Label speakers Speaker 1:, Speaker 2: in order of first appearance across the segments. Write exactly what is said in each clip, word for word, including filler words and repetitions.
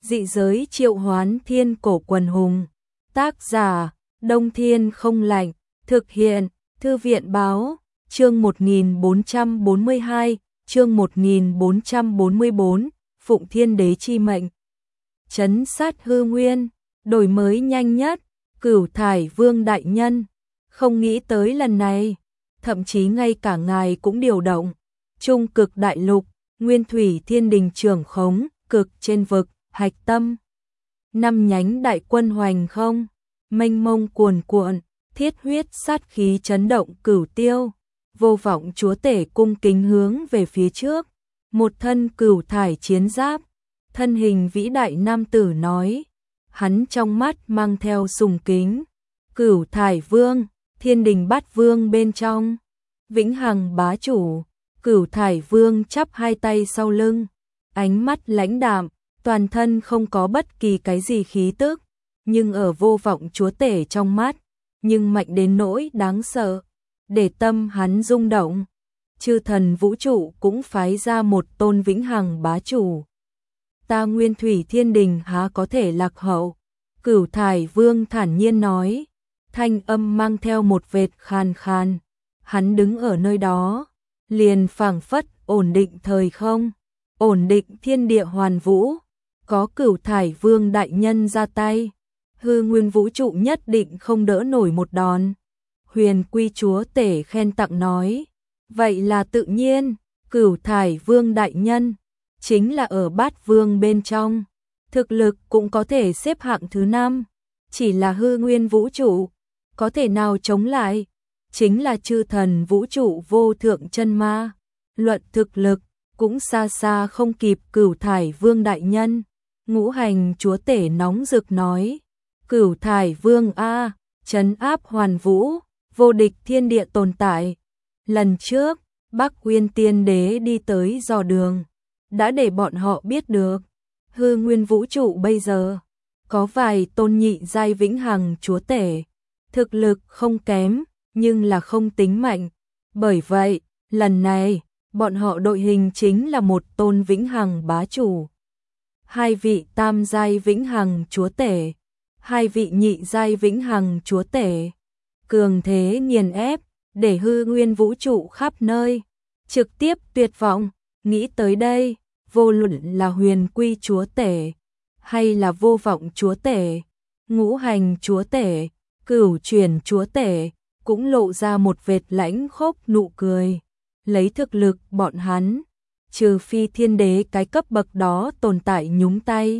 Speaker 1: Dị giới triệu hoán thiên cổ quần hùng. Tác giả, Đông Thiên không lạnh. Thực hiện, Thư viện báo, chương một nghìn bốn trăm bốn mươi hai, chương một nghìn bốn trăm bốn mươi bốn, Phụng Thiên Đế chi mệnh. Trấn sát hư nguyên, đổi mới nhanh nhất, Cửu Thải Vương đại nhân. Không nghĩ tới lần này, thậm chí ngay cả ngài cũng điều động. Trung cực đại lục, nguyên thủy thiên đình trưởng khống, cực trên vực, hạch tâm. Năm nhánh đại quân hoành không, mênh mông cuồn cuộn, thiết huyết sát khí chấn động cửu tiêu. Vô vọng chúa tể cung kính hướng về phía trước, một thân cửu thải chiến giáp, thân hình vĩ đại nam tử nói, hắn trong mắt mang theo sùng kính. Cửu Thải Vương, thiên đình bát vương bên trong, vĩnh hằng bá chủ. Cửu Thải Vương chắp hai tay sau lưng, ánh mắt lãnh đạm, toàn thân không có bất kỳ cái gì khí tức, nhưng ở vô vọng chúa tể trong mắt, nhưng mạnh đến nỗi đáng sợ, để tâm hắn rung động. Chư thần vũ trụ cũng phái ra một tôn vĩnh hằng bá chủ. Ta nguyên thủy thiên đình há có thể lạc hậu? Cửu Thải Vương thản nhiên nói, thanh âm mang theo một vệt khàn khàn. Hắn đứng ở nơi đó, liền phảng phất ổn định thời không, ổn định thiên địa hoàn vũ. Có Cửu Thải Vương đại nhân ra tay, hư nguyên vũ trụ nhất định không đỡ nổi một đòn. Huyền Quy chúa tể khen tặng nói, vậy là tự nhiên. Cửu Thải Vương đại nhân chính là ở bát vương bên trong, thực lực cũng có thể xếp hạng thứ năm, chỉ là hư nguyên vũ trụ, có thể nào chống lại? Chính là chư thần vũ trụ vô thượng chân ma, luận thực lực cũng xa xa không kịp Cửu Thải Vương đại nhân. Ngũ hành chúa tể nóng rực nói, Cửu Thải Vương a, trấn áp hoàn vũ, vô địch thiên địa tồn tại. Lần trước, Bắc Uyên Tiên Đế đi tới dò đường, đã để bọn họ biết được, hư nguyên vũ trụ bây giờ có vài tôn nhị giai vĩnh hằng chúa tể, thực lực không kém, nhưng là không tính mạnh. Bởi vậy, lần này, bọn họ đội hình chính là một tôn vĩnh hằng bá chủ, hai vị tam giai vĩnh hằng chúa tể, hai vị nhị giai vĩnh hằng chúa tể. Cường thế nghiền ép, để hư nguyên vũ trụ khắp nơi trực tiếp tuyệt vọng. Nghĩ tới đây, vô luận là Huyền Quy chúa tể, hay là vô vọng chúa tể, ngũ hành chúa tể, cửu chuyển chúa tể, cũng lộ ra một vệt lãnh khốc nụ cười. Lấy thực lực bọn hắn, trừ phi thiên đế cái cấp bậc đó tồn tại nhúng tay,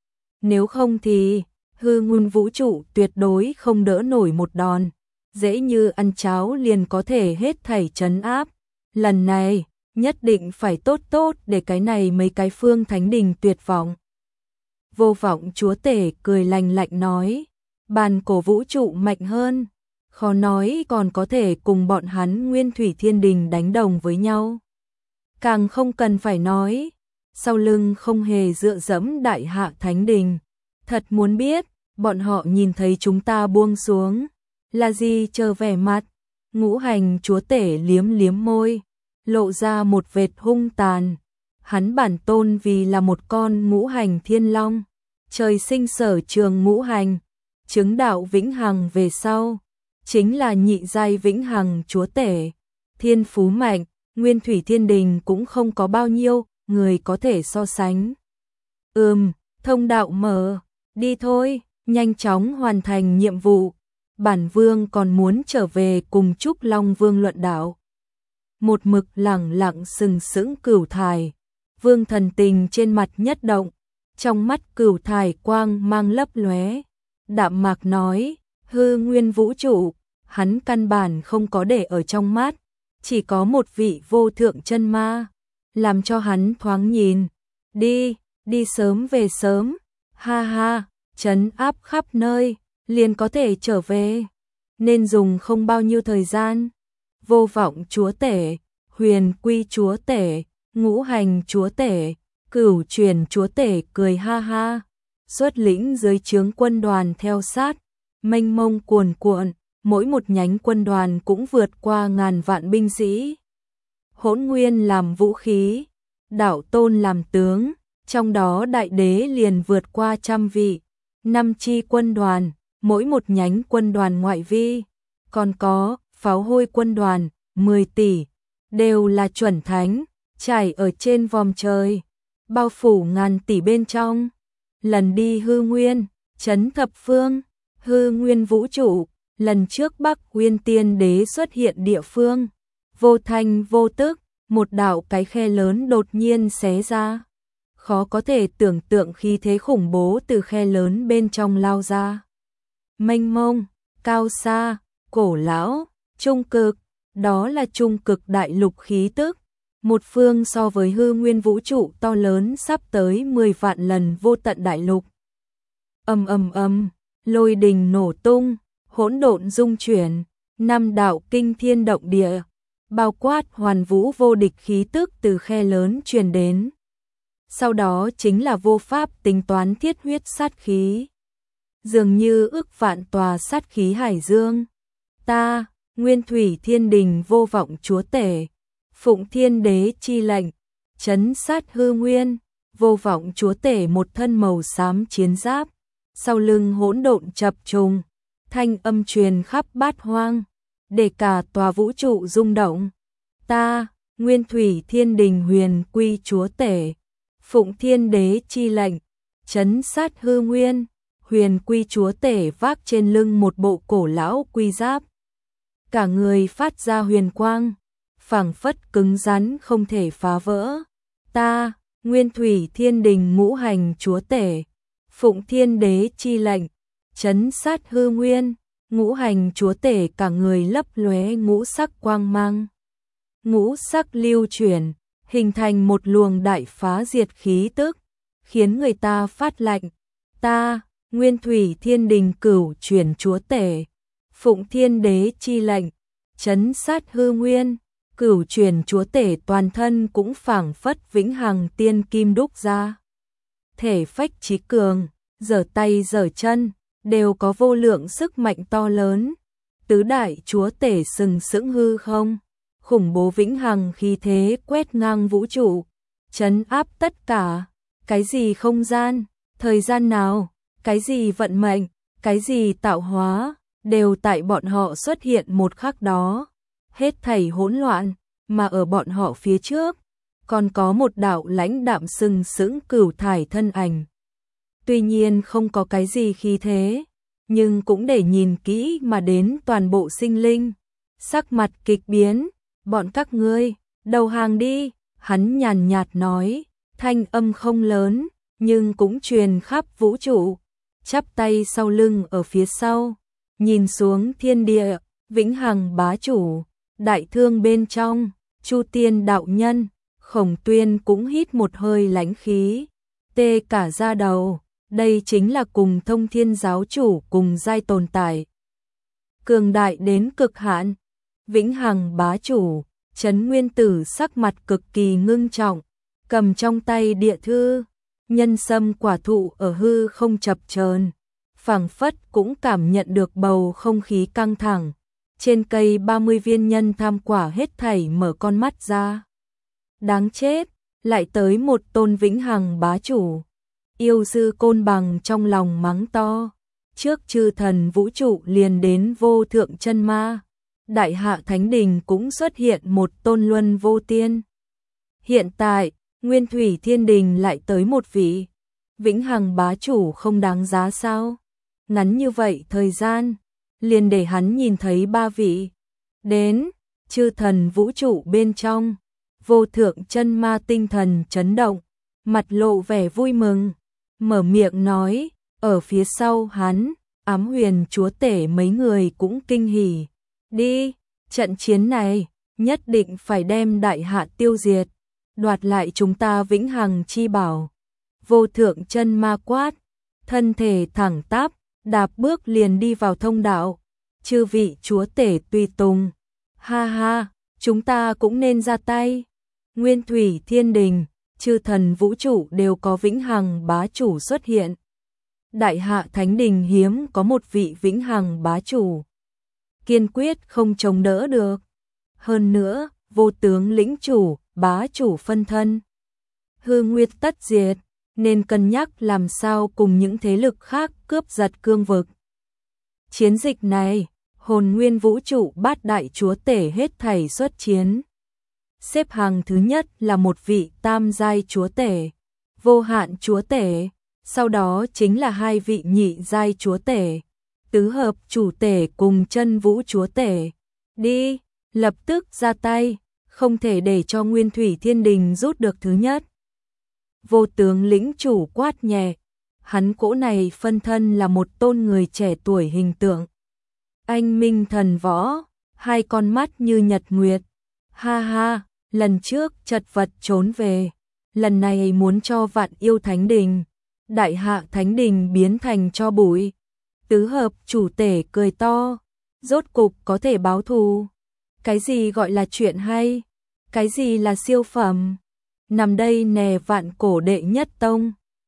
Speaker 1: nếu không thì hư nguyên vũ trụ tuyệt đối không đỡ nổi một đòn, dễ như ăn cháo liền có thể hết thảy trấn áp. Lần này, nhất định phải tốt tốt để cái này mấy cái phương thánh đình tuyệt vọng. Vô vọng chúa tể cười lành lạnh nói, bàn cổ vũ trụ mạnh hơn, khó nói còn có thể cùng bọn hắn nguyên thủy thiên đình đánh đồng với nhau. Càng không cần phải nói, sau lưng không hề dựa dẫm đại hạ thánh đình. Thật muốn biết, bọn họ nhìn thấy chúng ta buông xuống, là gì chờ vẻ mặt. Ngũ hành chúa tể liếm liếm môi, lộ ra một vệt hung tàn. Hắn bản tôn vì là một con ngũ hành thiên long, trời sinh sở trường ngũ hành, chứng đạo vĩnh hằng về sau, chính là nhị giai vĩnh hằng chúa tể. Thiên phú mạnh, nguyên thủy thiên đình cũng không có bao nhiêu người có thể so sánh. Ừm, thông đạo mở, đi thôi, nhanh chóng hoàn thành nhiệm vụ. Bản vương còn muốn trở về cùng Trúc Long Vương luận đạo. Một mực lẳng lặng sừng sững Cửu Thải Vương thần tình trên mặt nhất động, trong mắt Cửu Thải quang mang lấp lóe, đạm mạc nói, hư nguyên vũ trụ, hắn căn bản không có để ở trong mắt, chỉ có một vị vô thượng chân ma, làm cho hắn thoáng nhìn. Đi, đi sớm về sớm, ha ha, trấn áp khắp nơi, liền có thể trở về, nên dùng không bao nhiêu thời gian. Vô vọng chúa tể, Huyền Quy chúa tể, ngũ hành chúa tể, cửu chuyển chúa tể cười ha ha, xuất lĩnh dưới trướng quân đoàn theo sát, mênh mông cuồn cuộn, mỗi một nhánh quân đoàn cũng vượt qua ngàn vạn binh sĩ. Hỗn nguyên làm vũ khí, đạo tôn làm tướng, trong đó đại đế liền vượt qua trăm vị, năm chi quân đoàn, mỗi một nhánh quân đoàn ngoại vi, còn có pháo hôi quân đoàn, mười tỷ, đều là chuẩn thánh, trải ở trên vòm trời, bao phủ ngàn tỷ bên trong. Lần đi hư nguyên, chấn thập phương, hư nguyên vũ trụ, lần trước Bắc Nguyên Tiên Đế xuất hiện địa phương, vô thanh vô tức, một đạo cái khe lớn đột nhiên xé ra. Khó có thể tưởng tượng khí thế khủng bố từ khe lớn bên trong lao ra. Mênh mông, cao xa, cổ lão, trung cực, đó là trung cực đại lục khí tức. Một phương so với hư nguyên vũ trụ to lớn sắp tới mười vạn lần vô tận đại lục. Ầm ầm ầm, lôi đình nổ tung, hỗn độn dung chuyển, năm đạo kinh thiên động địa, bao quát hoàn vũ vô địch khí tức từ khe lớn truyền đến. Sau đó chính là vô pháp tính toán thiết huyết sát khí. Dường như ức vạn tòa sát khí hải dương. Ta, Nguyên Thủy Thiên Đình vô vọng chúa tể, phụng thiên đế chi lệnh, chấn sát hư nguyên, vô vọng chúa tể một thân màu xám chiến giáp, sau lưng hỗn độn chập trùng, thanh âm truyền khắp bát hoang, để cả tòa vũ trụ rung động. Ta, Nguyên Thủy Thiên Đình huyền quy chúa tể, phụng thiên đế chi lệnh, chấn sát hư nguyên, huyền quy chúa tể vác trên lưng một bộ cổ lão quy giáp. Cả người phát ra huyền quang, phảng phất cứng rắn không thể phá vỡ. Ta, Nguyên Thủy Thiên Đình ngũ hành chúa tể, phụng thiên đế chi lệnh, chấn sát hư nguyên, ngũ hành chúa tể cả người lấp lóe ngũ sắc quang mang. Ngũ sắc lưu chuyển, hình thành một luồng đại phá diệt khí tức, khiến người ta phát lạnh. Ta, Nguyên Thủy Thiên Đình cửu chuyển chúa tể, phụng thiên đế chi lệnh, chấn sát hư nguyên, cửu chuyển chúa tể toàn thân cũng phảng phất vĩnh hằng tiên kim đúc ra. Thể phách trí cường, giở tay giở chân, đều có vô lượng sức mạnh to lớn. Tứ đại chúa tể sừng sững hư không, khủng bố vĩnh hằng khí thế quét ngang vũ trụ, trấn áp tất cả. Cái gì không gian, thời gian nào, cái gì vận mệnh, cái gì tạo hóa, đều tại bọn họ xuất hiện một khắc đó. Hết thảy hỗn loạn, mà ở bọn họ phía trước, còn có một đạo lãnh đạm sừng sững cửu thải thân ảnh. Tuy nhiên không có cái gì khí thế, nhưng cũng để nhìn kỹ mà đến toàn bộ sinh linh. Sắc mặt kịch biến, bọn các ngươi, đầu hàng đi, hắn nhàn nhạt nói, thanh âm không lớn, nhưng cũng truyền khắp vũ trụ. Chắp tay sau lưng ở phía sau, nhìn xuống thiên địa, vĩnh hằng bá chủ, đại thương bên trong, Chu Tiên đạo nhân, Khổng Tuyên cũng hít một hơi lãnh khí, tê cả da đầu, đây chính là cùng Thông Thiên giáo chủ cùng giai tồn tại. Cường đại đến cực hạn, vĩnh hằng bá chủ, Trấn Nguyên Tử sắc mặt cực kỳ ngưng trọng, cầm trong tay địa thư, nhân sâm quả thụ ở hư không chập chờn, phảng phất cũng cảm nhận được bầu không khí căng thẳng. Trên cây ba mươi viên nhân tham quả hết thảy mở con mắt ra. Đáng chết, lại tới một tôn vĩnh hằng bá chủ. Yêu sư Côn Bằng trong lòng mắng to. Trước chư thần vũ trụ liền đến vô thượng chân ma. Đại hạ thánh đình cũng xuất hiện một tôn luân vô tiên. Hiện tại, Nguyên Thủy Thiên Đình lại tới một vị. Vĩnh hằng bá chủ không đáng giá sao? Ngắn như vậy thời gian, liền để hắn nhìn thấy ba vị. Đến, chư thần vũ trụ bên trong, vô thượng chân ma tinh thần chấn động, mặt lộ vẻ vui mừng, mở miệng nói, ở phía sau hắn, Ám Huyền chúa tể mấy người cũng kinh hỉ. Đi, trận chiến này, nhất định phải đem đại hạ tiêu diệt, đoạt lại chúng ta vĩnh hằng chi bảo. Vô thượng chân ma quát, thân thể thẳng tắp, đạp bước liền đi vào thông đạo. Chư vị chúa tể tùy tùng. Ha ha, chúng ta cũng nên ra tay. Nguyên Thủy Thiên Đình, chư thần vũ trụ đều có vĩnh hằng bá chủ xuất hiện. Đại hạ thánh đình hiếm có một vị vĩnh hằng bá chủ. Kiên quyết không chống đỡ được. Hơn nữa, vô tướng lĩnh chủ, bá chủ phân thân. Hư nguyệt tất diệt, nên cân nhắc làm sao cùng những thế lực khác cướp giật cương vực. Chiến dịch này, hồn nguyên vũ trụ bát đại chúa tể hết thảy xuất chiến. Xếp hàng thứ nhất là một vị tam giai chúa tể, vô hạn chúa tể, sau đó chính là hai vị nhị giai chúa tể, tứ hợp chủ tể cùng chân vũ chúa tể. Đi, lập tức ra tay, không thể để cho Nguyên Thủy Thiên Đình rút được thứ nhất. Vô tướng lĩnh chủ quát nhẹ, hắn cỗ này phân thân là một tôn người trẻ tuổi hình tượng. Anh minh thần võ, hai con mắt như nhật nguyệt. Ha ha, lần trước chật vật trốn về, lần này muốn cho Vạn Yêu Thánh Đình, Đại Hạ Thánh Đình biến thành tro bụi. Tứ hợp chủ tể cười to, rốt cục có thể báo thù. Cái gì gọi là chuyện hay? Cái gì là siêu phẩm? Nằm đây nè vạn cổ đệ nhất tông.